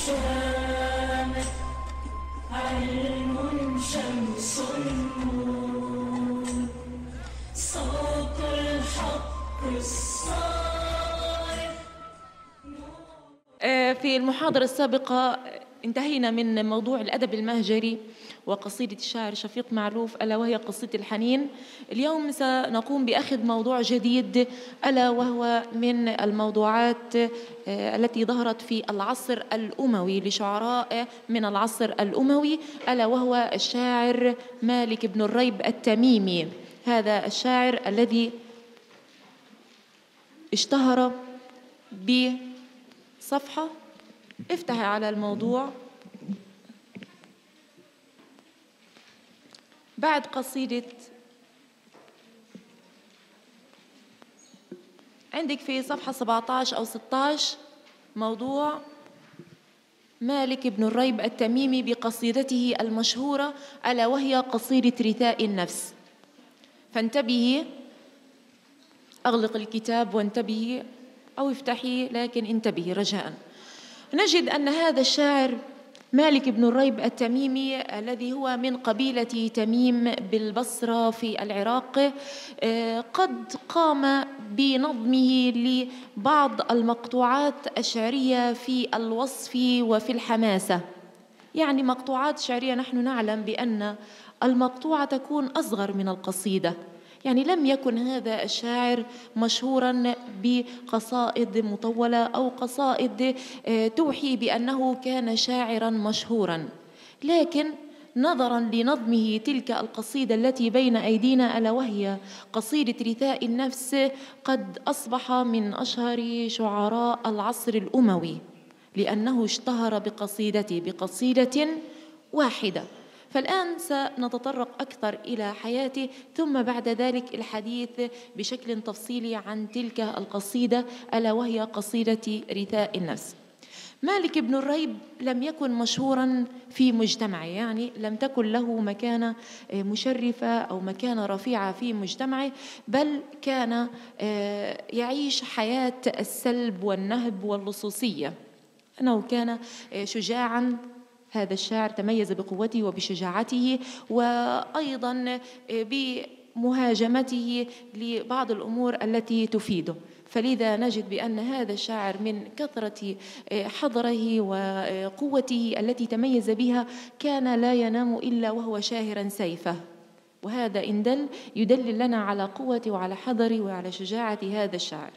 شامخ، علم شمس نور، صوت الحق الصارخ. في المحاضرة السابقة انتهينا من موضوع الأدب المهجري وقصيدة الشاعر شفيق معروف ألا وهي قصيدة الحنين. اليوم سنقوم بأخذ موضوع جديد ألا وهو من الموضوعات التي ظهرت في العصر الأموي لشعراء من العصر الأموي، ألا وهو الشاعر مالك بن الريب التميمي. هذا الشاعر الذي اشتهر بصفحة، افتح على الموضوع، بعد قصيدة عندك في صفحة 17 أو 16 موضوع مالك بن الريب التميمي بقصيدته المشهورة ألا وهي قصيدة رثاء النفس. فانتبهي، أغلق الكتاب وانتبهي أو افتحي، لكن انتبهي رجاء. نجد أن هذا الشاعر مالك بن الريب التميمي الذي هو من قبيلة تميم بالبصرة في العراق قد قام بنظمه لبعض المقطوعات الشعرية في الوصف وفي الحماسة. يعني مقطوعات شعرية نحن نعلم بأن المقطوعة تكون أصغر من القصيدة، يعني لم يكن هذا الشاعر مشهوراً بقصائد مطولة أو قصائد توحي بأنه كان شاعراً مشهوراً، لكن نظراً لنظمه تلك القصيدة التي بين أيدينا ألا وهي قصيدة رثاء النفس قد أصبح من أشهر شعراء العصر الأموي، لأنه اشتهر بقصيدة واحدة. فالآن سنتطرق أكثر إلى حياته، ثم بعد ذلك الحديث بشكل تفصيلي عن تلك القصيدة ألا وهي قصيدة رثاء النفس. مالك بن الريب لم يكن مشهوراً في مجتمعه، يعني لم تكن له مكانة مشرفة أو مكانة رفيعة في مجتمعه، بل كان يعيش حياة السلب والنهب واللصوصية. أنه كان شجاعاً، هذا الشاعر تميز بقوته وبشجاعته وأيضاً بمهاجمته لبعض الأمور التي تفيده. فلذا نجد بأن هذا الشاعر من كثرة حضره وقوته التي تميز بها كان لا ينام إلا وهو شاهراً سيفه، وهذا إن يدل لنا على قوة وعلى حضر وعلى شجاعة هذا الشاعر.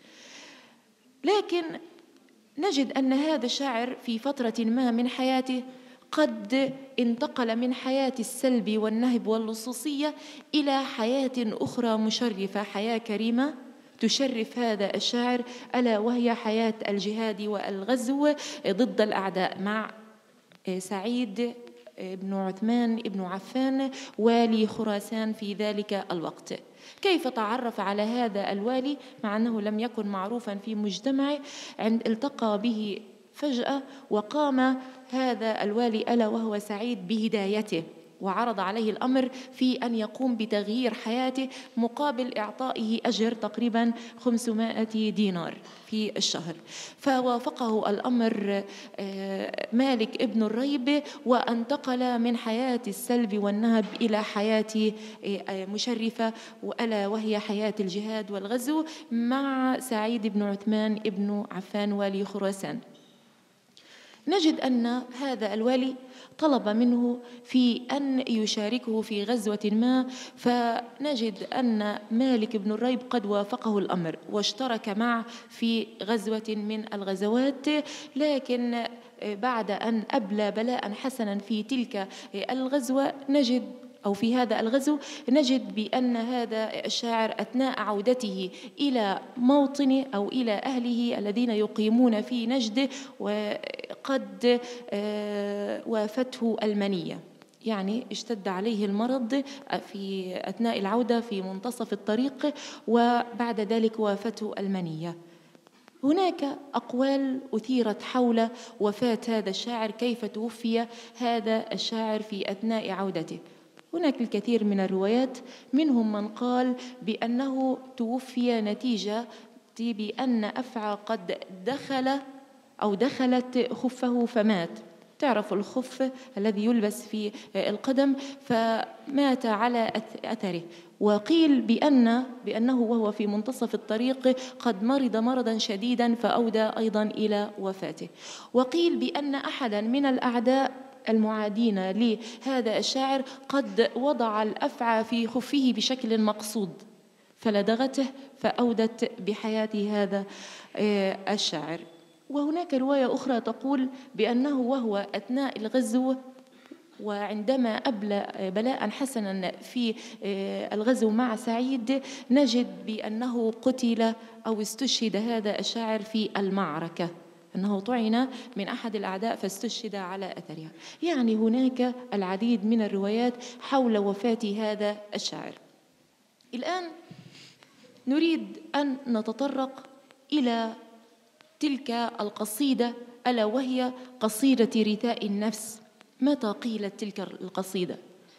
لكن نجد أن هذا الشاعر في فترة ما من حياته قد انتقل من حياة السلب والنهب واللصوصية إلى حياة أخرى مشرفة، حياة كريمة تشرف هذا الشاعر ألا وهي حياة الجهاد والغزو ضد الأعداء مع سعيد بن عثمان بن عفان والي خراسان في ذلك الوقت. كيف تعرف على هذا الوالي مع أنه لم يكن معروفا في مجتمعه؟ عند التقى به فجأة وقام هذا الوالي ألا وهو سعيد بهدايته، وعرض عليه الأمر في أن يقوم بتغيير حياته مقابل إعطائه أجر تقريبا 500 دينار في الشهر. فوافقه الأمر مالك ابن الريب وانتقل من حياة السلب والنهب إلى حياة مشرفة وألا وهي حياة الجهاد والغزو مع سعيد بن عثمان بن عفان والي خراسان. نجد أن هذا الوالي طلب منه في أن يشاركه في غزوة ما، فنجد أن مالك بن الريب قد وافقه الأمر واشترك معه في غزوة من الغزوات. لكن بعد أن أبلى بلاء حسنا في تلك الغزوة في هذا الغزو نجد بأن هذا الشاعر أثناء عودته إلى موطنه أو إلى أهله الذين يقيمون في نجد وقد وافته المنية، يعني اشتد عليه المرض في أثناء العودة في منتصف الطريق، وبعد ذلك وافته المنية. هناك أقوال أثيرت حول وفاة هذا الشاعر، كيف توفي هذا الشاعر في أثناء عودته. هناك الكثير من الروايات، منهم من قال بأنه توفي نتيجة بأن أفعى قد دخل أو دخلت خفه فمات. تعرف الخف الذي يلبس في القدم، فمات على أثره. وقيل بأنه وهو في منتصف الطريق قد مرض مرضا شديدا فأودى أيضا إلى وفاته. وقيل بأن أحدا من الأعداء المعادين لهذا الشاعر قد وضع الأفعى في خفه بشكل مقصود فلدغته فأودت بحياة هذا الشاعر. وهناك رواية أخرى تقول بأنه وهو أثناء الغزو وعندما أبلى بلاء حسنا في الغزو مع سعيد، نجد بأنه قتل أو استشهد هذا الشاعر في المعركة، أنه طعن من أحد الأعداء فاستشهد على أثرها. يعني هناك العديد من الروايات حول وفاة هذا الشاعر. الآن نريد أن نتطرق إلى تلك القصيدة، ألا وهي قصيدة رثاء النفس. متى قيلت تلك القصيدة؟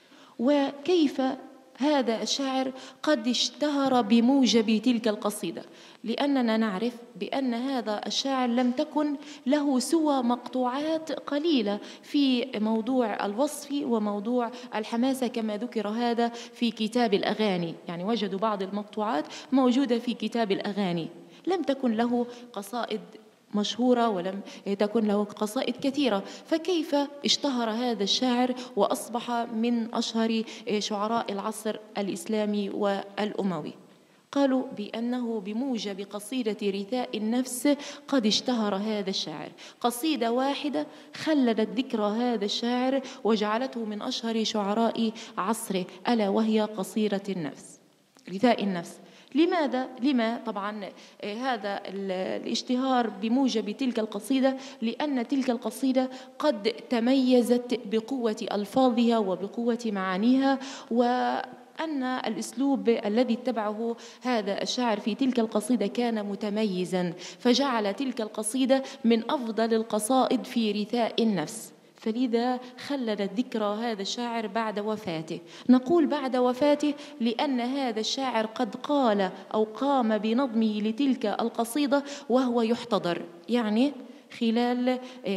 وكيف هذا الشاعر قد اشتهر بموجب تلك القصيدة؟ لأننا نعرف بأن هذا الشاعر لم تكن له سوى مقطوعات قليلة في موضوع الوصف وموضوع الحماسة، كما ذكر هذا في كتاب الأغاني. يعني وجدوا بعض المقطوعات موجودة في كتاب الأغاني. لم تكن له قصائد مشهورة ولم تكن له قصائد كثيرة، فكيف اشتهر هذا الشاعر وأصبح من أشهر شعراء العصر الإسلامي والأموي؟ قالوا بأنه بموجب قصيدة رثاء النفس قد اشتهر هذا الشاعر. قصيدة واحدة خلدت ذكرى هذا الشاعر وجعلته من أشهر شعراء عصره، ألا وهي قصيدة النفس، رثاء النفس. لما طبعا هذا الاشتهار بموجب تلك القصيدة؟ لأن تلك القصيدة قد تميزت بقوة ألفاظها وبقوة معانيها، وأن الأسلوب الذي اتبعه هذا الشاعر في تلك القصيدة كان متميزا، فجعل تلك القصيدة من أفضل القصائد في رثاء النفس. فلذا خلدت ذكرى هذا الشاعر بعد وفاته. نقول بعد وفاته لأن هذا الشاعر قد قال أو قام بنظمه لتلك القصيدة وهو يحتضر، يعني خلال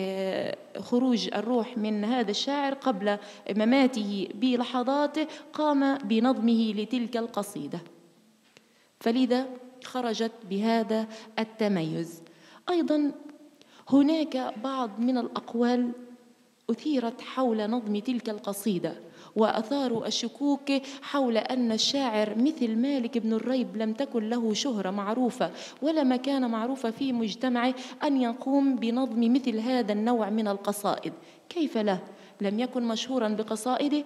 خروج الروح من هذا الشاعر قبل مماته بلحظات قام بنظمه لتلك القصيدة، فلذا خرجت بهذا التميز. أيضا هناك بعض من الأقوال أثيرت حول نظم تلك القصيدة، وأثاروا الشكوك حول أن الشاعر مثل مالك بن الريب لم تكن له شهرة معروفة ولا مكانة معروفة في مجتمعه أن يقوم بنظم مثل هذا النوع من القصائد. كيف له؟ لم يكن مشهورا بقصائده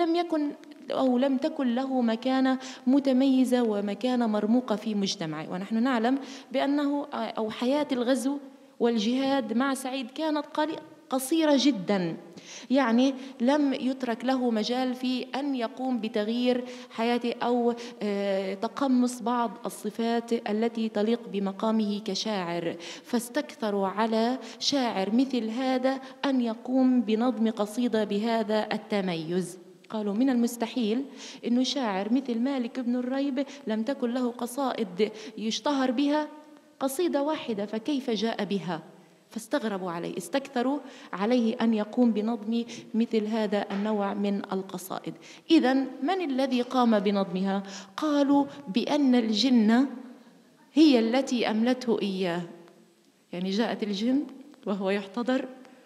لم تكن له مكانة متميزة ومكانة مرموقة في مجتمعه. ونحن نعلم بأنه حياة الغزو والجهاد مع سعيد كانت قصيرة جدا، يعني لم يترك له مجال في أن يقوم بتغيير حياته أو تقمص بعض الصفات التي تليق بمقامه كشاعر، فاستكثروا على شاعر مثل هذا أن يقوم بنظم قصيدة بهذا التميز. قالوا من المستحيل أنه شاعر مثل مالك بن الريب لم تكن له قصائد يشتهر بها، قصيدة واحدة، فكيف جاء بها؟ فاستغربوا عليه، استكثروا عليه أن يقوم بنظم مثل هذا النوع من القصائد. إذن من الذي قام بنظمها؟ قالوا بأن الجن هي التي أملته إياه، يعني جاءت الجن وهو يحتضر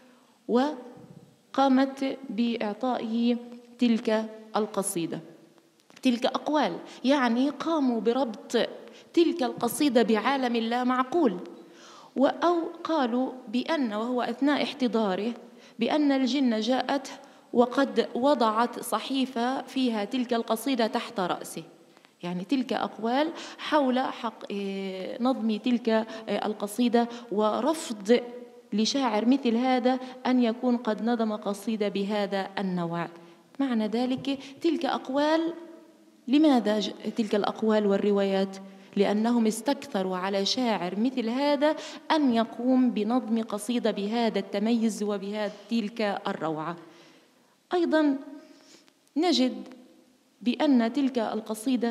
وقامت بإعطائه تلك القصيدة. تلك أقوال، يعني قاموا بربط تلك القصيدة بعالم لا معقول. أو قالوا بأن وهو أثناء احتضاره بأن الجن جاءت وقد وضعت صحيفة فيها تلك القصيدة تحت رأسه. يعني تلك أقوال حول نظم تلك القصيدة ورفض لشاعر مثل هذا أن يكون قد نظم قصيدة بهذا النوع. معنى ذلك تلك أقوال. لماذا تلك الأقوال والروايات؟ لأنهم استكثروا على شاعر مثل هذا أن يقوم بنظم قصيدة بهذا التميز وبهذه تلك الروعة. أيضا نجد بأن تلك القصيدة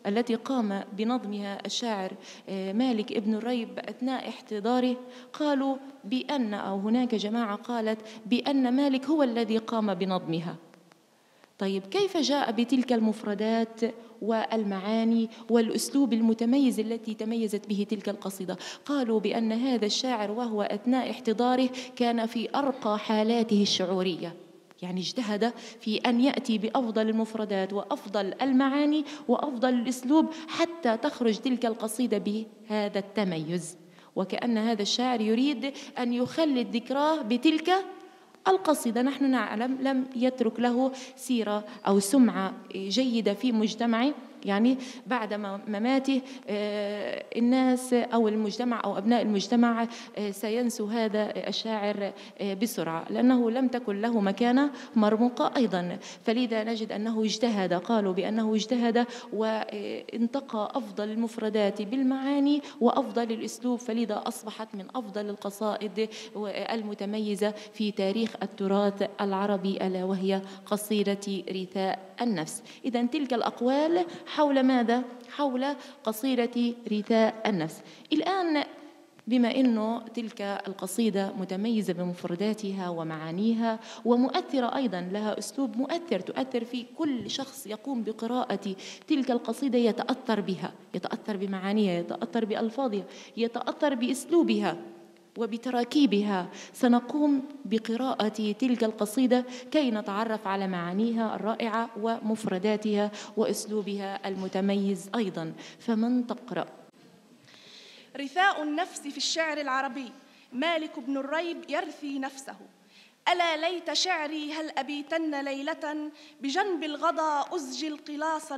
التي قام بنظمها الشاعر مالك ابن الريب أثناء احتضاره قالوا بأن، أو هناك جماعة قالت بأن مالك هو الذي قام بنظمها. طيب كيف جاء بتلك المفردات والمعاني والأسلوب المتميز التي تميزت به تلك القصيدة؟ قالوا بأن هذا الشاعر وهو أثناء احتضاره كان في أرقى حالاته الشعورية، يعني اجتهد في أن يأتي بأفضل المفردات وأفضل المعاني وأفضل الأسلوب حتى تخرج تلك القصيدة بهذا التميز، وكأن هذا الشاعر يريد أن يخلد ذكراه بتلك القصيدة. نحن نعلم لم يترك له سيرة أو سمعة جيدة في مجتمعه، يعني بعد مماته الناس أو المجتمع أو أبناء المجتمع سينسوا هذا الشاعر بسرعة، لأنه لم تكن له مكانة مرموقة أيضا. فلذا نجد أنه اجتهد، قالوا بأنه اجتهد وانتقى أفضل المفردات بالمعاني وأفضل الأسلوب، فلذا أصبحت من أفضل القصائد المتميزة في تاريخ التراث العربي، ألا وهي قصيدة رثاء النفس. إذن تلك الأقوال حول ماذا؟ حول قصيدة رثاء النفس. الآن بما أنه تلك القصيدة متميزة بمفرداتها ومعانيها ومؤثرة أيضا، لها أسلوب مؤثر تؤثر في كل شخص يقوم بقراءة تلك القصيدة، يتأثر بها، يتأثر بمعانيها، يتأثر بألفاظها، يتأثر بأسلوبها وبتراكيبها. سنقوم بقراءة تلك القصيدة كي نتعرف على معانيها الرائعة ومفرداتها وأسلوبها المتميز أيضا. فمن تقرأ؟ رثاء النفس في الشعر العربي. مالك بن الريب يرثي نفسه: ألا ليت شعري هل أبيتن ليلة بجنب الغضا أزجي القلاص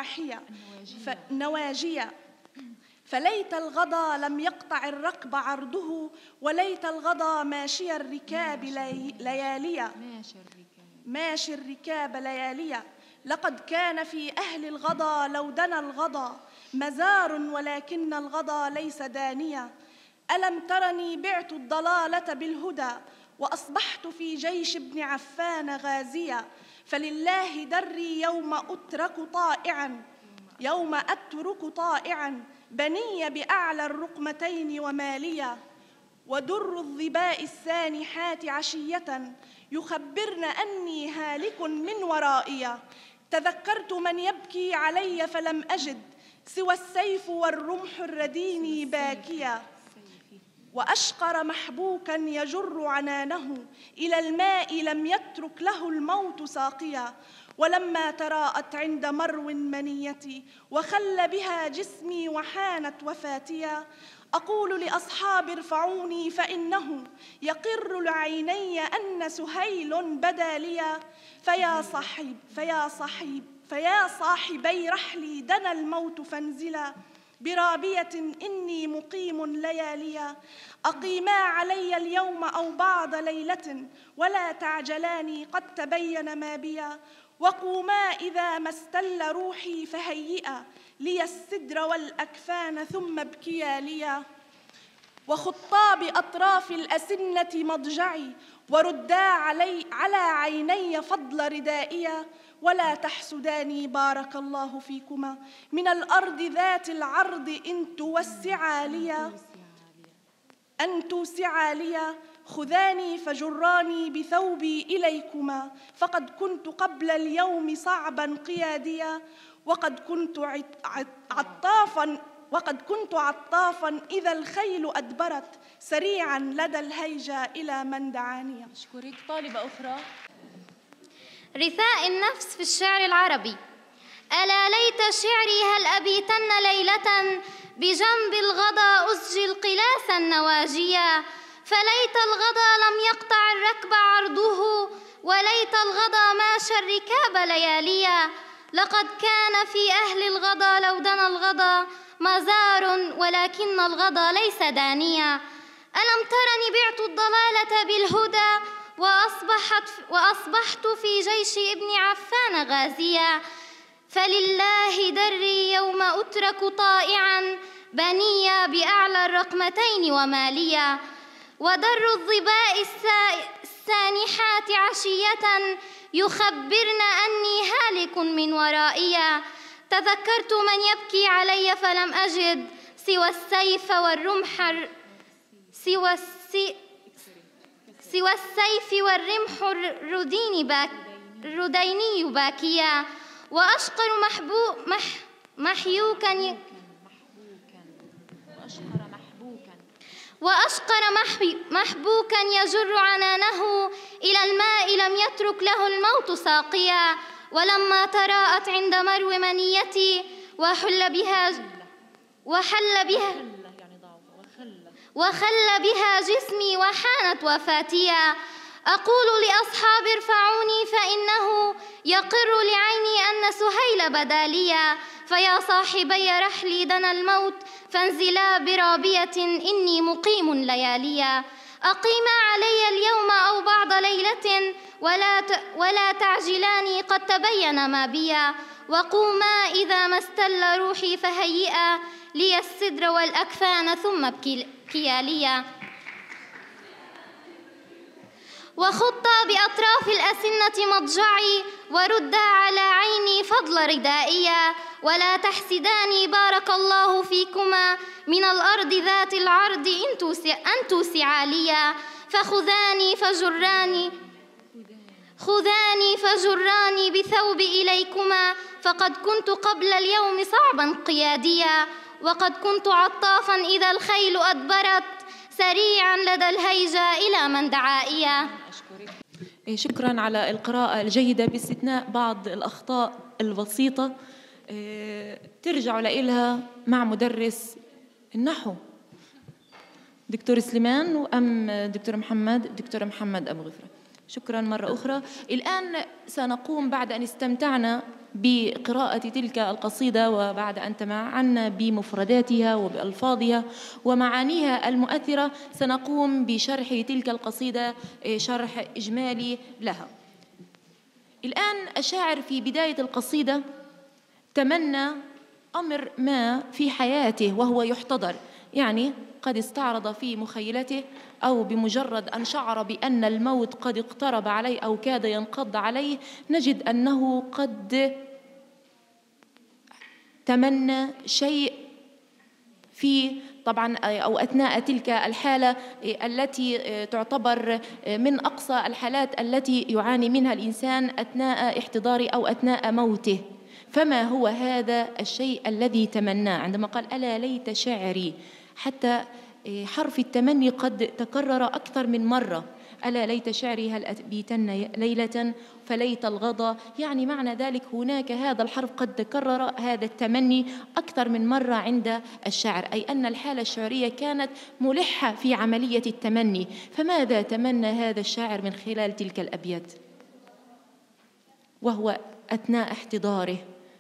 النواجية فليت الغضا لم يقطع الركب عرضه وليت الغضا ماشي الركاب لياليا لقد كان في أهل الغضا لو دنا الغضا مزار ولكن الغضا ليس دانيا. ألم ترني بعت الضلالة بالهدى وأصبحت في جيش ابن عفان غازيا. فلله دري يوم أترك طائعا بني بأعلى الرقمتين وماليا. ودر الظباء السانحات عشية يخبرن أني هالك من ورائي. تذكرت من يبكي علي فلم أجد سوى السيف والرمح الرديني باكيا. وأشقر محبوكا يجر عنانه إلى الماء لم يترك له الموت ساقيا. ولما تراءت عند مرو منيتي وخل بها جسمي وحانت وفاتيا. أقول لأصحابي ارفعوني فإنه يقر لعيني أن سهيل بدا لي. فيا صاحبي رحلي دنا الموت فانزلا برابية إني مقيم لياليا. أقيما علي اليوم أو بعض ليلة ولا تعجلاني قد تبين ما بيا. وقوما إذا ما استل روحي فهيئا لي السدر والأكفان ثم ابكيا ليا. وخطاب أطراف الأسنة مضجعي وردا على عيني فضل ردائيا. ولا تحسداني بارك الله فيكما من الأرض ذات العرض أن توسعا لي. خذاني فجراني بثوبي إليكما فقد كنت قبل اليوم صعبا قياديا. وقد كنت عطافا إذا الخيل أدبرت سريعا لدى الهيجا إلى من دعاني. أشكرك. طالبة أخرى. رثاء النفس في الشعر العربي. ألا ليت شعري هل أبيتن ليلة بجنب الغضا أزجي القلاس النواجيا. فليت الغضا لم يقطع الركب عرضه وليت الغضا ماشى الركاب لياليا. لقد كان في أهل الغضا لو دنا الغضا مزار ولكن الغضا ليس دانيا. ألم ترني بعت الضلالة بالهدى وأصبحت في جيش ابن عفان غازيا. فلله دري يوم أترك طائعا بنيا بأعلى الرقمتين وماليا. ودر الظباء السانحات عشية يخبرن أني هالك من ورائيا. تذكرت من يبكي علي فلم أجد سوى السيف والرمح الرديني باكيا، وأشقر محبوكا يجر عنانه إلى الماء لم يترك له الموت ساقيا. ولما تراءت عند مرو منيتي وخل بها جسمي وحانت وفاتيا، أقول لأصحابي ارفعوني فإنه يقر لعيني أن سهيل بداليا. فيا صاحبي رحلي دنا الموت فانزلا برابية إني مقيم لياليا. أقيما علي اليوم أو بعض ليلة ولا تعجلاني قد تبين ما بيا. وقوما إذا ما استل روحي فهيئا لي السدر والأكفان ثم ابكيا ليا. وخطا بأطراف الأسنة مضجعي وردا على عيني فضل ردائيا. ولا تحسداني بارك الله فيكما من الأرض ذات العرض أن توسعاليا. خذاني فجراني بثوب إليكما، فقد كنت قبل اليوم صعبا قياديا. وقد كنت عطافا إذا الخيل أدبرت سريعا لدى الهيجة إلى من دعائيا. شكرا على القراءة الجيدة باستثناء بعض الأخطاء البسيطة ترجعوا لإلها مع مدرس النحو دكتور سليمان أم دكتور محمد أبو غفرة. شكرا مرة أخرى. الآن سنقوم بعد أن استمتعنا بقراءة تلك القصيدة وبعد أن تمعنا بمفرداتها وبألفاظها ومعانيها المؤثرة، سنقوم بشرح تلك القصيدة شرح إجمالي لها. الآن الشاعر في بداية القصيدة تمنى أمر ما في حياته وهو يحتضر، يعني قد استعرض في مخيلته أو بمجرد أن شعر بأن الموت قد اقترب عليه أو كاد ينقض عليه، نجد أنه قد تمنى شيء في طبعا أو أثناء تلك الحالة التي تعتبر من أقصى الحالات التي يعاني منها الإنسان أثناء احتضاره أو أثناء موته. فما هو هذا الشيء الذي تمناه عندما قال ألا ليت شعري؟ حتى حرف التمني قد تكرر أكثر من مرة. ألا ليت شعري هل أبيتن ليلة فليت الغضا، يعني معنى ذلك هناك هذا الحرف قد تكرر هذا التمني أكثر من مرة عند الشاعر، أي أن الحالة الشعرية كانت ملحة في عملية التمني. فماذا تمنى هذا الشاعر من خلال تلك الأبيات وهو أثناء احتضاره؟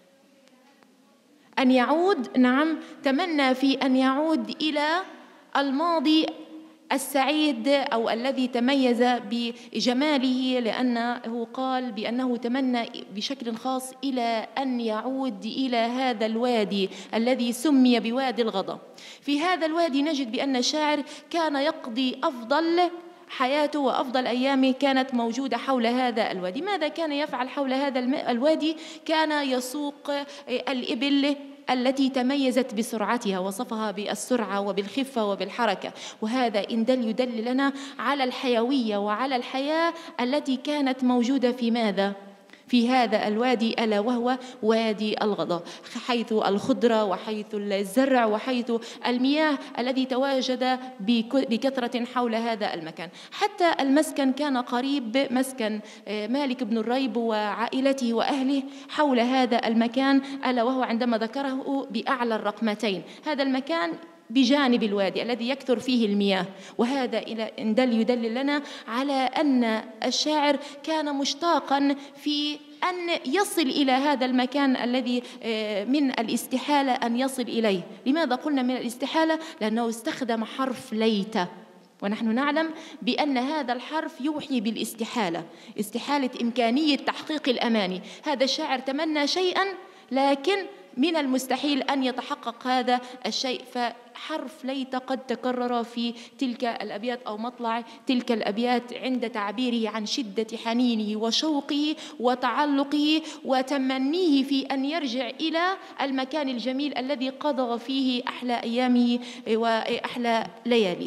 أن يعود، نعم، تمنى في أن يعود إلى الماضي السعيد أو الذي تميز بجماله، لأنه قال بأنه تمنى بشكل خاص إلى أن يعود إلى هذا الوادي الذي سمي بوادي الغضا. في هذا الوادي نجد بأن الشاعر كان يقضي أفضل حياته وأفضل أيامه كانت موجودة حول هذا الوادي. ماذا كان يفعل حول هذا الوادي؟ كان يسوق الإبل التي تميزت بسرعتها، وصفها بالسرعة وبالخفة وبالحركة، وهذا إن يدل لنا على الحيوية وعلى الحياة التي كانت موجودة في ماذا؟ في هذا الوادي، ألا وهو وادي الغضا، حيث الخضرة وحيث الزرع وحيث المياه الذي تواجد بكثرة حول هذا المكان. حتى المسكن كان قريب، مسكن مالك بن الريب وعائلته وأهله حول هذا المكان، ألا وهو عندما ذكره بأعلى الرقمتين. هذا المكان بجانب الوادي الذي يكثر فيه المياه، وهذا يدل لنا على أن الشاعر كان مشتاقا في أن يصل إلى هذا المكان الذي من الاستحالة أن يصل إليه. لماذا قلنا من الاستحالة؟ لأنه استخدم حرف ليت، ونحن نعلم بأن هذا الحرف يوحي بالاستحالة، استحالة إمكانية تحقيق الأماني. هذا الشاعر تمنى شيئا لكن من المستحيل أن يتحقق هذا الشيء. فحرف ليت قد تكرر في تلك الأبيات أو مطلع تلك الأبيات عند تعبيره عن شدة حنينه وشوقه وتعلقه وتمنيه في أن يرجع إلى المكان الجميل الذي قضى فيه أحلى أيامه وأحلى لياليه.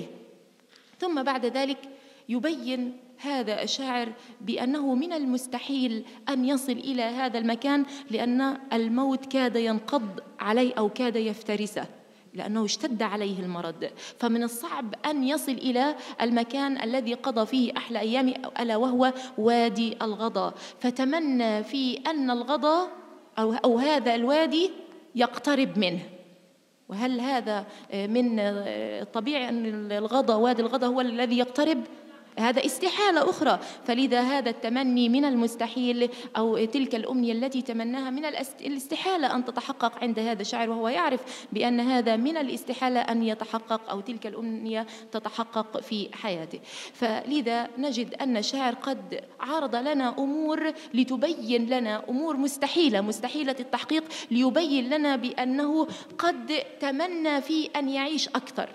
ثم بعد ذلك يبين هذا الشاعر بأنه من المستحيل أن يصل إلى هذا المكان، لأن الموت كاد ينقض عليه أو كاد يفترسه، لأنه اشتد عليه المرض. فمن الصعب أن يصل إلى المكان الذي قضى فيه أحلى أيامه، ألا وهو وادي الغضا. فتمنى في أن الغضا أو هذا الوادي يقترب منه. وهل هذا من الطبيعي أن الغضا وادي الغضا هو الذي يقترب؟ هذا استحالة أخرى. فلذا هذا التمني من المستحيل، أو تلك الأمنية التي تمناها من الاستحالة أن تتحقق عند هذا الشاعر، وهو يعرف بأن هذا من الاستحالة أن يتحقق، أو تلك الأمنية تتحقق في حياته. فلذا نجد أن الشاعر قد عرض لنا أمور لتبين لنا أمور مستحيلة التحقيق، ليبين لنا بأنه قد تمنى في أن يعيش أكثر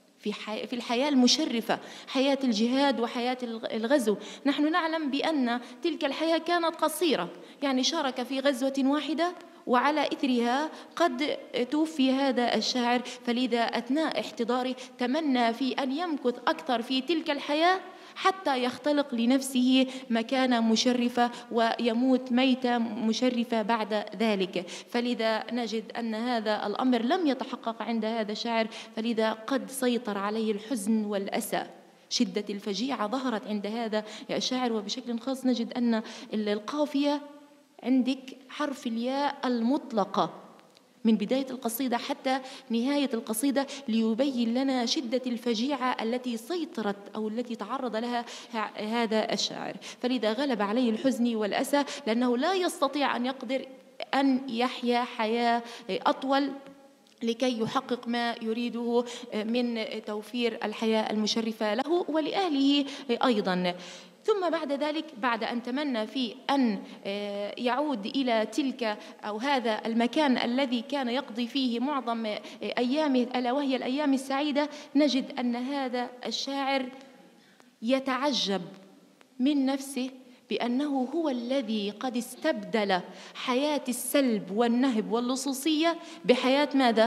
في الحياة المشرفة، حياة الجهاد وحياة الغزو. نحن نعلم بأن تلك الحياة كانت قصيرة، يعني شارك في غزوة واحدة وعلى إثرها قد توفي هذا الشاعر. فلذا أثناء احتضاره تمنى في أن يمكث أكثر في تلك الحياة حتى يختلق لنفسه مكانة مشرفة ويموت ميتة مشرفة بعد ذلك. فلذا نجد أن هذا الأمر لم يتحقق عند هذا الشاعر، فلذا قد سيطر عليه الحزن والأسى. شدة الفجيعة ظهرت عند هذا الشاعر. وبشكل خاص نجد أن القافية عندك حرف الياء المطلقة من بداية القصيدة حتى نهاية القصيدة، ليبين لنا شدة الفجيعة التي سيطرت أو التي تعرض لها هذا الشاعر. فلذا غلب عليه الحزن والأسى، لأنه لا يستطيع أن يقدر أن يحيا حياة أطول لكي يحقق ما يريده من توفير الحياة المشرفة له ولأهله أيضا. ثم بعد ذلك، بعد أن تمنى في أن يعود إلى تلك أو هذا المكان الذي كان يقضي فيه معظم أيامه، ألا وهي الأيام السعيدة، نجد أن هذا الشاعر يتعجب من نفسه بأنه هو الذي قد استبدل حياة السلب والنهب واللصوصية بحياة ماذا؟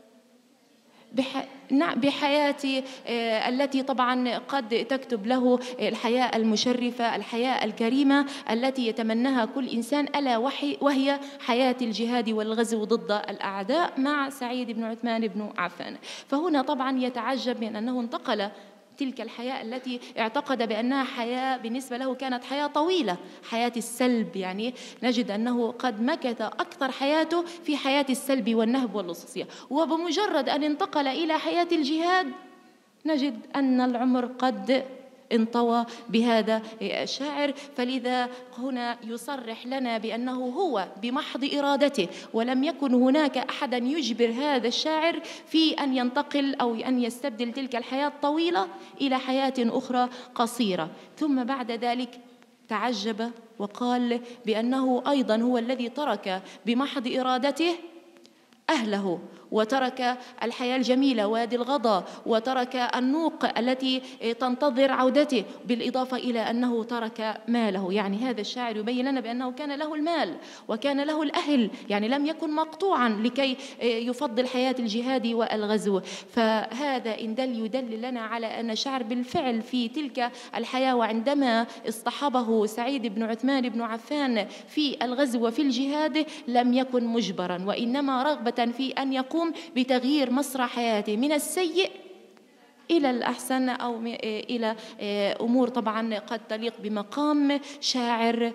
بحياة التي طبعا قد تكتب له الحياة المشرفة، الحياة الكريمة التي يتمناها كل إنسان، ألا وهي حياة الجهاد والغزو ضد الأعداء مع سعيد بن عثمان بن عفان. فهنا طبعا يتعجب من أنه انتقل تلك الحياة التي اعتقد بأنها حياة بالنسبة له كانت حياة طويلة، حياة السلب. يعني نجد أنه قد مكث أكثر حياته في حياة السلب والنهب واللصوصية، وبمجرد أن انتقل إلى حياة الجهاد نجد أن العمر قد انطوى بهذا الشاعر. فلذا هنا يصرح لنا بأنه هو بمحض إرادته، ولم يكن هناك أحدا يجبر هذا الشاعر في أن ينتقل أو أن يستبدل تلك الحياة الطويلة إلى حياة أخرى قصيرة. ثم بعد ذلك تعجب وقال بأنه أيضا هو الذي ترك بمحض إرادته أهله، وترك الحياة الجميلة وادي الغضا، وترك النوق التي تنتظر عودته، بالإضافة إلى أنه ترك ماله. يعني هذا الشاعر يبين لنا بأنه كان له المال وكان له الأهل، يعني لم يكن مقطوعا لكي يفضل حياة الجهاد والغزو. فهذا إن يدل لنا على أن الشاعر بالفعل في تلك الحياة، وعندما اصطحبه سعيد بن عثمان بن عفان في الغزو وفي الجهاد لم يكن مجبرا، وإنما رغبة في أن يقوم بتغيير مسار حياته من السيء إلى الأحسن، أو إلى أمور طبعا قد تليق بمقام شاعر،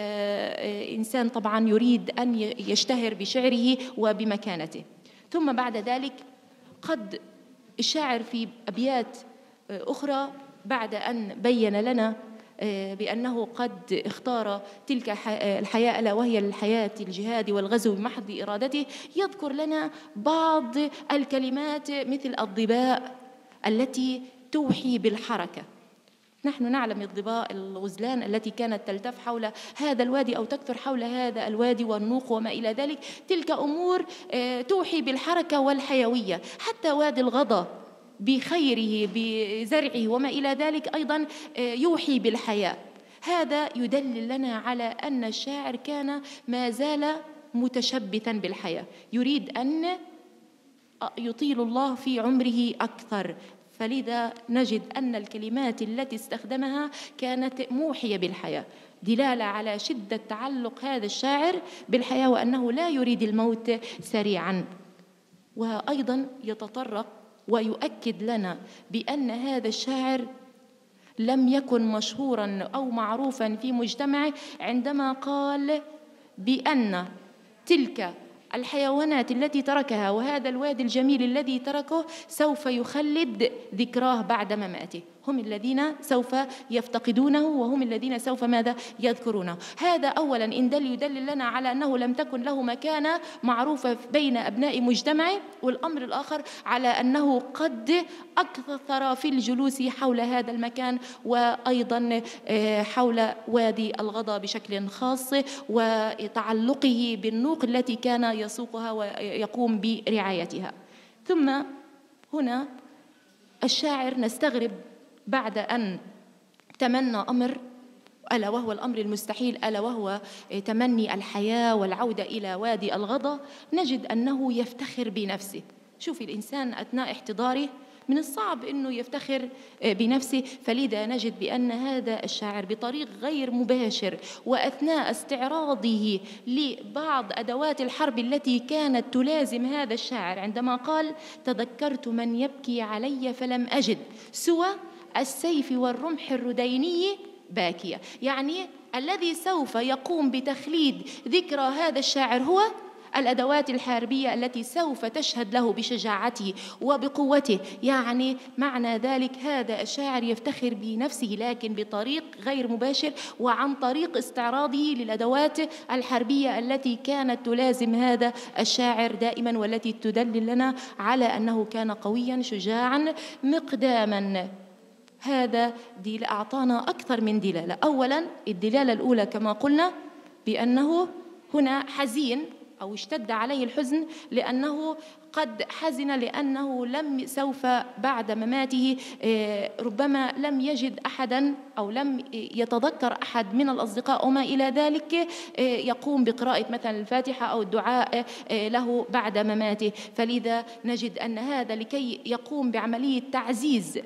إنسان طبعا يريد أن يشتهر بشعره وبمكانته. ثم بعد ذلك قد الشاعر في أبيات أخرى بعد أن بين لنا بأنه قد اختار تلك الحياة ألا وهي الحياة الجهاد والغزو بمحض إرادته، يذكر لنا بعض الكلمات مثل الضباء التي توحي بالحركة. نحن نعلم الضباء الغزلان التي كانت تلتف حول هذا الوادي أو تكثر حول هذا الوادي والنوق وما إلى ذلك، تلك أمور توحي بالحركة والحيوية. حتى وادي الغضا بخيره بزرعه وما إلى ذلك أيضا يوحي بالحياة. هذا يدلل لنا على أن الشاعر كان ما زال متشبثا بالحياة، يريد أن يطيل الله في عمره أكثر، فلذا نجد أن الكلمات التي استخدمها كانت موحية بالحياة، دلالة على شدة تعلق هذا الشاعر بالحياة وأنه لا يريد الموت سريعا. وأيضا يتطرق ويؤكد لنا بأن هذا الشاعر لم يكن مشهورا أو معروفا في مجتمعه عندما قال بأن تلك الحيوانات التي تركها وهذا الوادي الجميل الذي تركه سوف يخلد ذكراه بعد مماته، هم الذين سوف يفتقدونه وهم الذين سوف ماذا يذكرونه. هذا أولا إن يدلل لنا على أنه لم تكن له مكانة معروفة بين أبناء مجتمعه، والأمر الآخر على أنه قد أكثر في الجلوس حول هذا المكان وأيضا حول وادي الغضا بشكل خاص، وتعلقه بالنوق التي كان يسوقها ويقوم برعايتها. ثم هنا الشاعر نستغرب بعد أن تمنى أمر ألا وهو الأمر المستحيل، ألا وهو تمني الحياة والعودة إلى وادي الغضا، نجد أنه يفتخر بنفسه. شوف الإنسان أثناء احتضاره من الصعب أنه يفتخر بنفسه، فلذا نجد بأن هذا الشاعر بطريق غير مباشر وأثناء استعراضه لبعض أدوات الحرب التي كانت تلازم هذا الشاعر عندما قال: تذكرت من يبكي علي فلم أجد سوى السيف والرمح الرديني باكية، يعني الذي سوف يقوم بتخليد ذكرى هذا الشاعر هو الأدوات الحربية التي سوف تشهد له بشجاعته وبقوته. يعني معنى ذلك هذا الشاعر يفتخر بنفسه لكن بطريق غير مباشر وعن طريق استعراضه للأدوات الحربية التي كانت تلازم هذا الشاعر دائما، والتي تدلل لنا على أنه كان قويا شجاعا مقداما. هذا أعطانا أكثر من دلالة. أولا الدلالة الأولى كما قلنا بأنه هنا حزين أو اشتد عليه الحزن لأنه قد حزن لأنه لم سوف بعد مماته ربما لم يجد أحدا أو لم يتذكر أحد من الأصدقاء وما إلى ذلك يقوم بقراءة مثلا الفاتحة أو الدعاء له بعد مماته. فلذا نجد أن هذا لكي يقوم بعملية تعزيز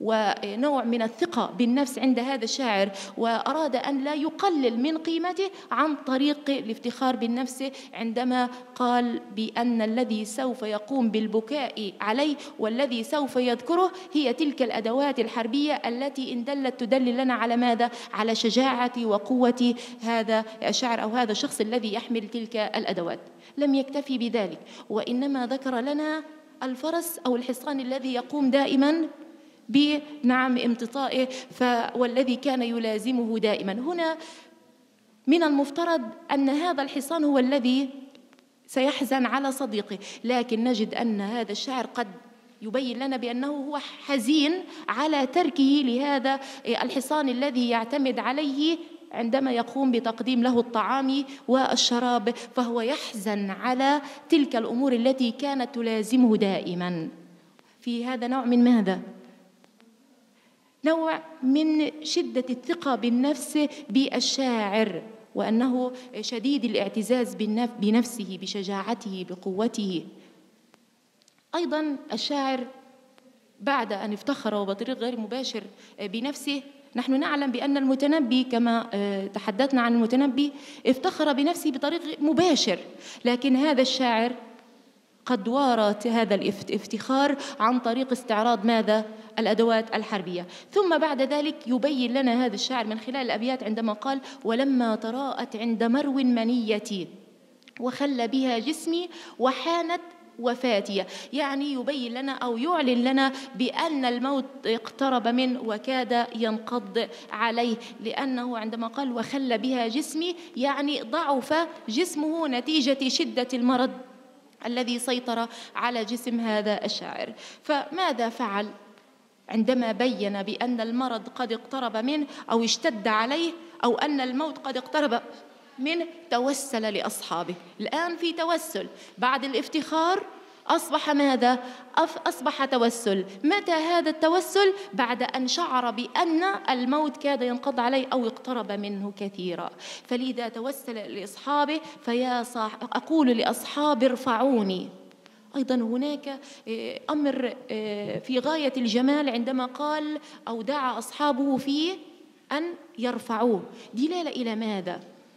ونوع من الثقة بالنفس عند هذا الشاعر، وأراد أن لا يقلل من قيمته عن طريق الافتخار بالنفس عندما قال بأن الذي سوف يقوم بالبكاء عليه والذي سوف يذكره هي تلك الأدوات الحربية التي إن دلت تدلل لنا على ماذا؟ على شجاعة وقوة هذا الشاعر أو هذا الشخص الذي يحمل تلك الأدوات. لم يكتفي بذلك وإنما ذكر لنا الفرس أو الحصان الذي يقوم دائما بنعم امتطائه والذي كان يلازمه دائما. هنا من المفترض أن هذا الحصان هو الذي سيحزن على صديقه، لكن نجد أن هذا الشاعر قد يبين لنا بأنه هو حزين على تركه لهذا الحصان الذي يعتمد عليه عندما يقوم بتقديم له الطعام والشراب، فهو يحزن على تلك الأمور التي كانت تلازمه دائما. في هذا نوع من ماذا؟ نوع من شدة الثقة بالنفس بالشاعر، وأنه شديد الاعتزاز بنفسه بشجاعته بقوته. أيضا الشاعر بعد أن افتخر وبطريق غير مباشر بنفسه، نحن نعلم بأن المتنبي كما تحدثنا عن المتنبي افتخر بنفسه بطريق مباشر، لكن هذا الشاعر قد وارت هذا الافتخار عن طريق استعراض ماذا؟ الأدوات الحربية. ثم بعد ذلك يبين لنا هذا الشاعر من خلال الأبيات عندما قال: ولما تراءت عند مرو منيتي وخل بها جسمي وحانت وفاتية، يعني يبين لنا أو يعلن لنا بأن الموت اقترب منه وكاد ينقض عليه، لأنه عندما قال وخل بها جسمي يعني ضعف جسمه نتيجة شدة المرض الذي سيطر على جسم هذا الشاعر. فماذا فعل عندما بين بأن المرض قد اقترب منه أو اشتد عليه أو أن الموت قد اقترب منه توسل لأصحابه. الآن في توسل بعد الافتخار، أصبح ماذا؟ أصبح توسل. متى هذا التوسل؟ بعد أن شعر بأن الموت كاد ينقض عليه أو اقترب منه كثيرا. فلذا توسل لأصحابه. أقول لأصحابي ارفعوني. أيضا هناك أمر في غاية الجمال عندما قال أو دعا أصحابه فيه أن يرفعوه. دلالة إلى ماذا؟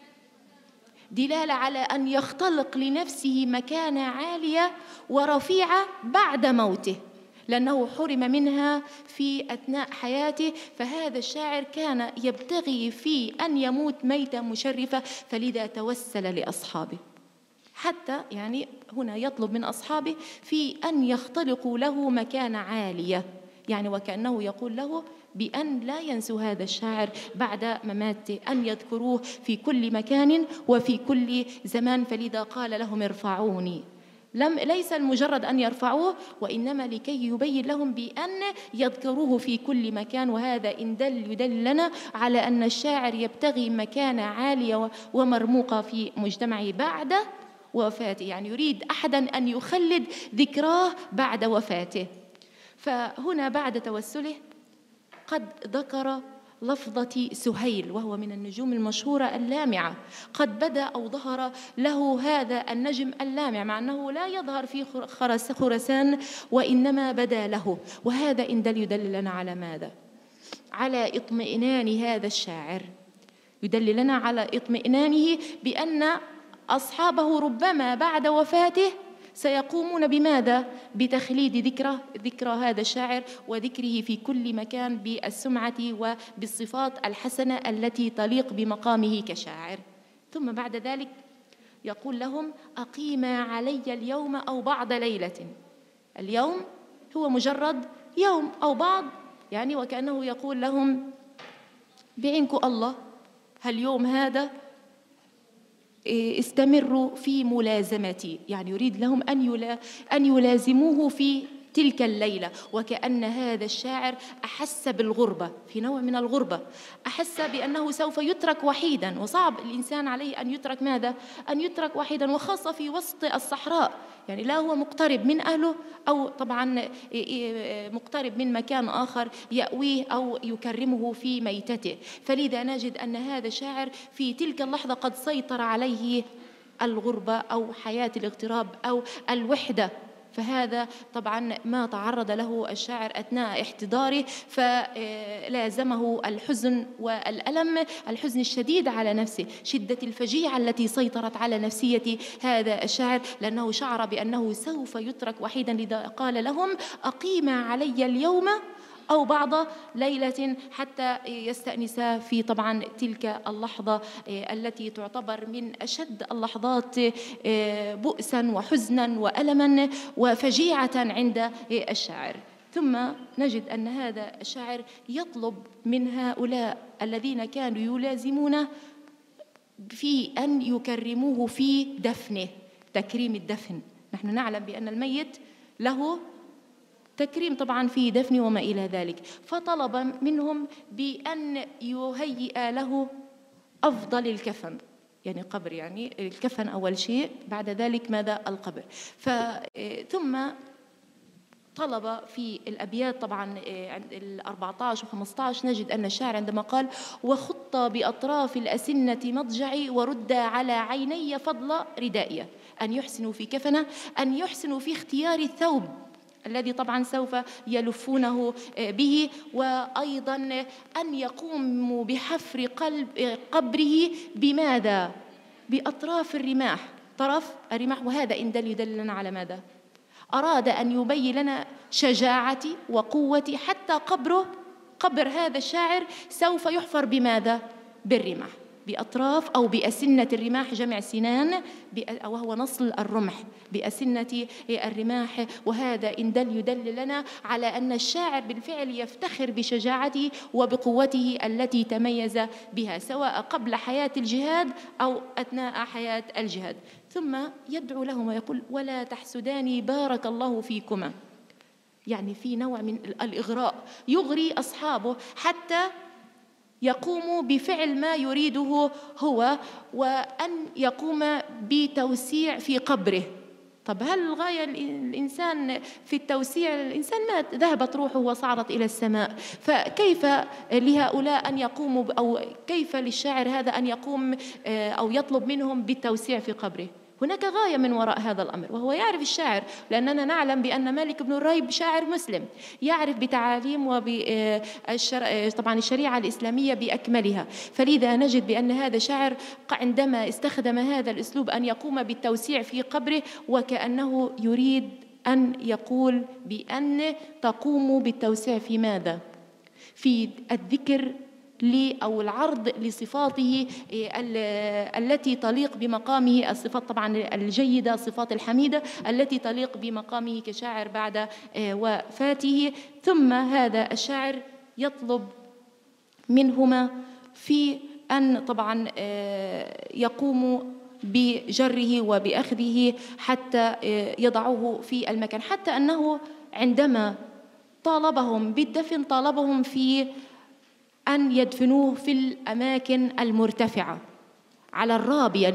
دلالة على أن يختلق لنفسه مكانة عالية ورفيعة بعد موته، لأنه حرم منها في أثناء حياته. فهذا الشاعر كان يبتغي في أن يموت ميتة مشرفة، فلذا توسل لأصحابه. حتى يعني هنا يطلب من أصحابه في أن يختلقوا له مكانة عالية، يعني وكأنه يقول له بأن لا ينسوا هذا الشاعر بعد مماته، أن يذكروه في كل مكان وفي كل زمان. فلذا قال لهم ارفعوني. ليس المجرد أن يرفعوه، وإنما لكي يبين لهم بأن يذكروه في كل مكان. وهذا إن يدل لنا على أن الشاعر يبتغي مكانة عالية ومرموقة في مجتمعه بعد وفاته، يعني يريد أحدا أن يخلد ذكراه بعد وفاته. فهنا بعد توسله قد ذكر لفظة سهيل، وهو من النجوم المشهورة اللامعة. قد بدأ أو ظهر له هذا النجم اللامع، مع أنه لا يظهر في خراسان وإنما بدا له. وهذا إن يدل لنا على ماذا؟ على اطمئنان هذا الشاعر، يدل لنا على اطمئنانه بأن أصحابه ربما بعد وفاته سيقومون بماذا؟ بتخليد ذكرى هذا الشاعر وذكره في كل مكان بالسمعة وبالصفات الحسنة التي تليق بمقامه كشاعر. ثم بعد ذلك يقول لهم أقيما علي اليوم أو بعض ليلة. اليوم هو مجرد يوم أو بعض، يعني وكأنه يقول لهم بعينكم الله هاليوم هذا استمروا في ملازمتي، يعني يريد لهم أن يلازموه في تلك الليلة. وكأن هذا الشاعر أحس بالغربة، في نوع من الغربة، أحس بأنه سوف يترك وحيدا، وصعب الإنسان عليه أن يترك ماذا؟ أن يترك وحيدا، وخاصة في وسط الصحراء، يعني لا هو مقترب من أهله أو طبعا مقترب من مكان آخر يأويه أو يكرمه في ميتته. فلذا نجد أن هذا الشاعر في تلك اللحظة قد سيطر عليه الغربة أو حياة الاغتراب أو الوحدة. فهذا طبعا ما تعرض له الشاعر أثناء احتضاره، فلازمه الحزن والألم، الحزن الشديد على نفسه، شدة الفجيعة التي سيطرت على نفسية هذا الشاعر، لأنه شعر بأنه سوف يترك وحيدا. لذا قال لهم أقيما علي اليوم أو بعض ليلة حتى يستأنس في طبعا تلك اللحظة التي تعتبر من أشد اللحظات بؤسا وحزنا وألما وفجيعة عند الشاعر. ثم نجد أن هذا الشاعر يطلب من هؤلاء الذين كانوا يلازمونه في أن يكرموه في دفنه، تكريم الدفن. نحن نعلم بأن الميت له تكريم طبعا في دفنه وما إلى ذلك، فطلب منهم بأن يهيئ له أفضل الكفن، يعني قبر، يعني الكفن أول شيء، بعد ذلك ماذا؟ القبر. ثم طلب في الأبيات طبعا عند 14 و15 نجد أن الشاعر عندما قال وخط بأطراف الأسنة مضجعي ورد على عيني فضل ردائي، أن يحسنوا في كفنه، أن يحسنوا في اختيار الثوب الذي طبعا سوف يلفونه به، وأيضا أن يقوموا بحفر قبره بماذا؟ بأطراف الرماح، طرف الرماح. وهذا إن يدل لنا على ماذا؟ أراد أن يبين لنا شجاعتي وقوتي، حتى قبر هذا الشاعر سوف يحفر بماذا؟ بالرماح، بأطراف أو بأسنة الرماح، جمع سنان وهو نصل الرمح، بأسنة الرماح. وهذا إن يدل لنا على أن الشاعر بالفعل يفتخر بشجاعته وبقوته التي تميز بها، سواء قبل حياة الجهاد أو أثناء حياة الجهاد. ثم يدعو لهم ويقول ولا تحسداني بارك الله فيكما، يعني في نوع من الإغراء، يغري أصحابه حتى يقوم بفعل ما يريده هو، وأن يقوم بتوسيع في قبره. طب هل الغاية الإنسان في التوسيع؟ الإنسان مات، ذهبت روحه وصعدت إلى السماء، فكيف لهؤلاء أن يقوموا أو كيف للشاعر هذا أن يقوم أو يطلب منهم بالتوسيع في قبره؟ هناك غاية من وراء هذا الأمر، وهو يعرف الشاعر، لأننا نعلم بأن مالك بن الريب شاعر مسلم يعرف بتعاليم طبعا الشريعة الإسلامية بأكملها، فلذا نجد بأن هذا شاعر عندما استخدم هذا الأسلوب أن يقوم بالتوسيع في قبره وكأنه يريد أن يقول بأن تقوم بالتوسيع في ماذا؟ في الذكر أو العرض لصفاته التي تليق بمقامه، الصفات طبعا الجيدة، الصفات الحميدة التي تليق بمقامه كشاعر بعد وفاته. ثم هذا الشاعر يطلب منهما في أن طبعا يقوموا بجره وبأخذه حتى يضعوه في المكان، حتى أنه عندما طالبهم بالدفن طالبهم في أن يدفنوه في الأماكن المرتفعة على الرابية.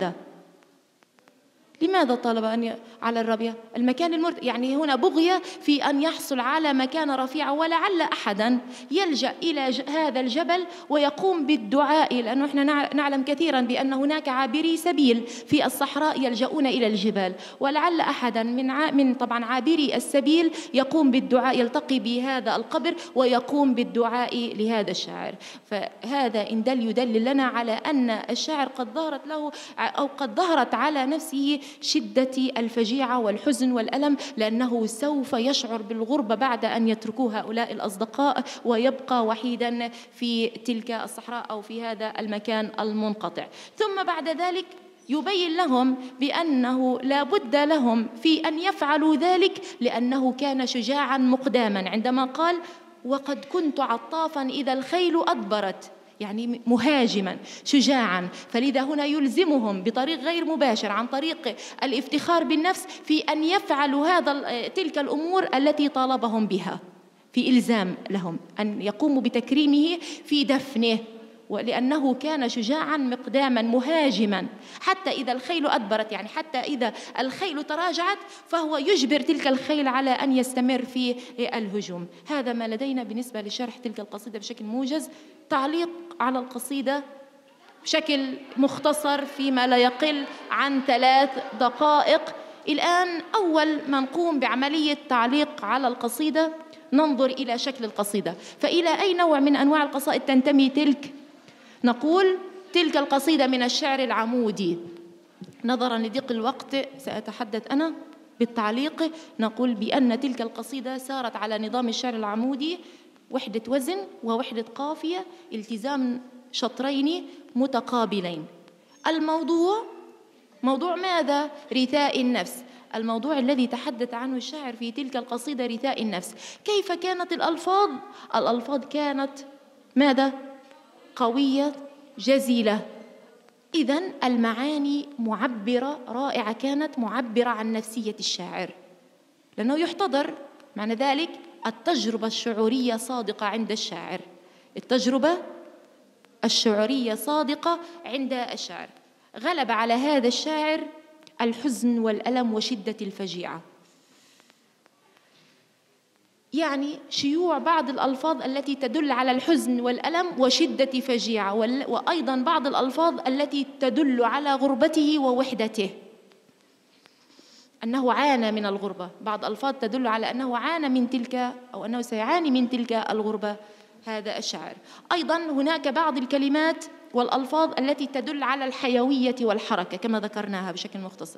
لماذا طلب أن على الرابية؟ المكان يعني هنا بغية في أن يحصل على مكان رفيع، ولعل أحدا يلجأ إلى هذا الجبل ويقوم بالدعاء، لأنه إحنا نعلم كثيرا بأن هناك عابري سبيل في الصحراء يلجؤون إلى الجبال، ولعل أحدا من طبعا عابري السبيل يقوم بالدعاء، يلتقي بهذا القبر ويقوم بالدعاء لهذا الشاعر. فهذا إن يدلل لنا على أن الشاعر قد ظهرت له أو قد ظهرت على نفسه شدة الفجيعة والحزن والألم، لأنه سوف يشعر بالغربة بعد أن يتركوا هؤلاء الأصدقاء ويبقى وحيدا في تلك الصحراء أو في هذا المكان المنقطع. ثم بعد ذلك يبين لهم بأنه لا بد لهم في أن يفعلوا ذلك، لأنه كان شجاعا مقداما عندما قال: وقد كنت عطافا إذا الخيل أدبرت، يعني مهاجما شجاعا. فلذا هنا يلزمهم بطريق غير مباشر عن طريق الافتخار بالنفس في أن يفعلوا تلك الأمور التي طالبهم بها، في إلزام لهم أن يقوموا بتكريمه في دفنه، ولأنه كان شجاعا مقداما مهاجما حتى إذا الخيل أدبرت، يعني حتى إذا الخيل تراجعت فهو يجبر تلك الخيل على أن يستمر في الهجوم. هذا ما لدينا بالنسبة لشرح تلك القصيدة بشكل موجز. تعليق على القصيدة بشكل مختصر فيما لا يقل عن 3 دقائق. الآن أول ما نقوم بعملية تعليق على القصيدة ننظر إلى شكل القصيدة، فإلى أي نوع من أنواع القصائد تنتمي تلك؟ نقول تلك القصيدة من الشعر العمودي. نظرا لضيق الوقت سأتحدث أنا بالتعليق. نقول بأن تلك القصيدة سارت على نظام الشعر العمودي، وحدة وزن ووحدة قافية، التزام شطرين متقابلين. الموضوع موضوع ماذا؟ رثاء النفس. الموضوع الذي تحدث عنه الشاعر في تلك القصيدة رثاء النفس. كيف كانت الألفاظ؟ الألفاظ كانت ماذا؟ قوية جزيلة. إذن المعاني معبرة رائعة، كانت معبرة عن نفسية الشاعر، لأنه يحتضر معنى ذلك التجربة الشعورية صادقة عند الشاعر. التجربة الشعورية صادقة عند الشاعر. غلب على هذا الشاعر الحزن والألم وشدة الفجيعة، يعني شيوع بعض الألفاظ التي تدل على الحزن والألم وشدة فجيعة، وأيضا بعض الألفاظ التي تدل على غربته ووحدته، أنه عانى من الغربة. بعض الألفاظ تدل على أنه عانى من تلك أو أنه سيعاني من تلك الغربة هذا الشاعر. أيضا هناك بعض الكلمات والألفاظ التي تدل على الحيوية والحركة كما ذكرناها بشكل مختصر.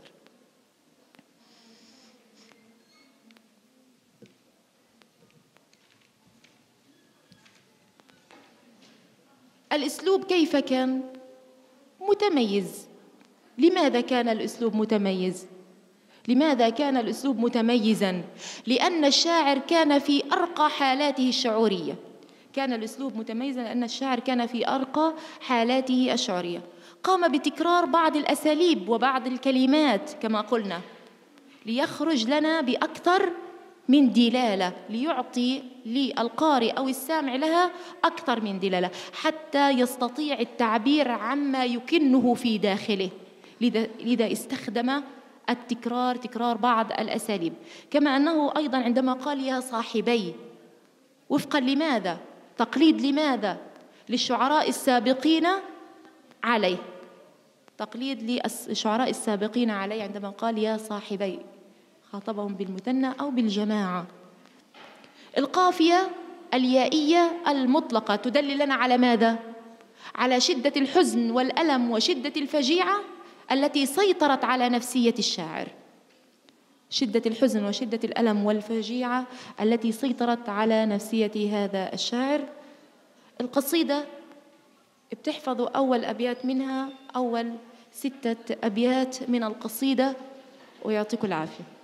الأسلوب كيف كان؟ متميز. لماذا كان الأسلوب متميز؟ لماذا كان الأسلوب متميزاً؟ لأن الشاعر كان في أرقى حالاته الشعورية. كان الأسلوب متميزاً لأن الشاعر كان في أرقى حالاته الشعورية. قام بتكرار بعض الأساليب وبعض الكلمات كما قلنا ليخرج لنا بأكثر من دلالة، ليعطي للقارئ أو السامع لها أكثر من دلالة حتى يستطيع التعبير عما يكنه في داخله. لذا استخدم التكرار، تكرار بعض الأساليب. كما أنه أيضا عندما قال يا صاحبي، وفقا لماذا؟ تقليد لماذا؟ للشعراء السابقين عليه، تقليد للشعراء السابقين عليه عندما قال يا صاحبي، خاطبهم بالمثنى أو بالجماعة. القافية اليائية المطلقة تدل لنا على ماذا؟ على شدة الحزن والألم وشدة الفجيعة التي سيطرت على نفسية الشاعر. شدة الحزن وشدة الألم والفجيعة التي سيطرت على نفسية هذا الشاعر. القصيدة بتحفظوا أول أبيات منها، أول 6 أبيات من القصيدة، ويعطيكم العافية.